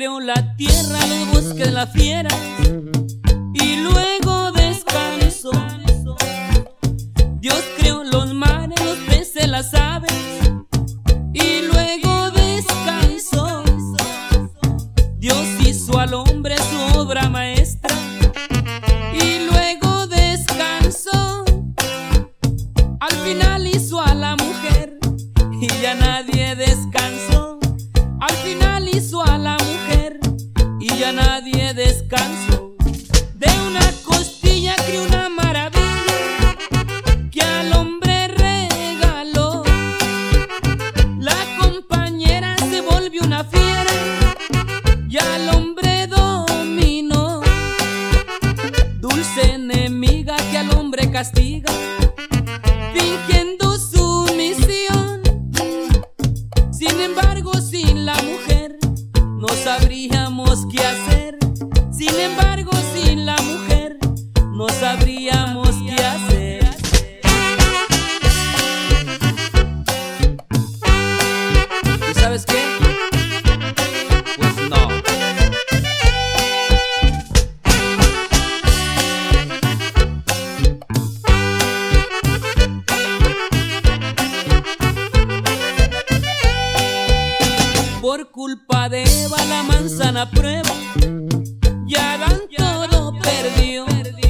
creó la tierra, los bosques, las fieras y luego descansó. Dios creó los mares, los peces, las aves y luego descansó. Dios hizo al hombre su obra maestra y luego descansó. Al final hizo a la mujer y ya nadie descansó. Al final hizo a la mujer y ya nadie descansó. De una costilla crió una maravilla que al hombre regaló. La compañera se volvió una fiera y al hombre dominó. Dulce enemiga que al hombre castiga, fingiendo sumisión. Sin embargo, sin la mujer no sabríamos qué hacer. Sin embargo, sin la mujer no sabríamos qué hacer. ¿Y sabes qué? Pues no. Por culpa de Eva la manzana prueba y Adán todo perdió.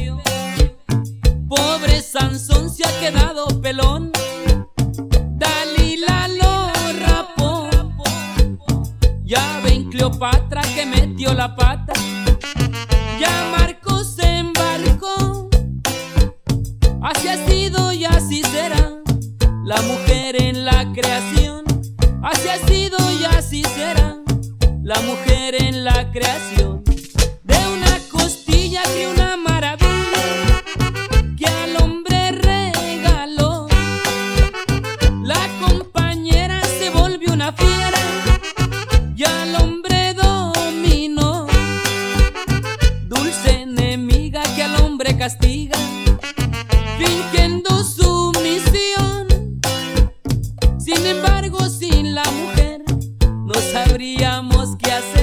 Pobre Sansón se ha quedado pelón, Dalila lo rapó. Ya ven Cleopatra que metió la pata, ya Marcos se embarcó. Así ha sido y así será la mujer en la creación. Así ha sido y así será la mujer en la creación. De una costilla crió una maravilla que al hombre regaló. La compañera se volvió una fiera y al hombre dominó. Dulce enemiga que al hombre castiga, fingiendo sumisión. Sin embargo, sin la mujer no sabríamos qué hacer.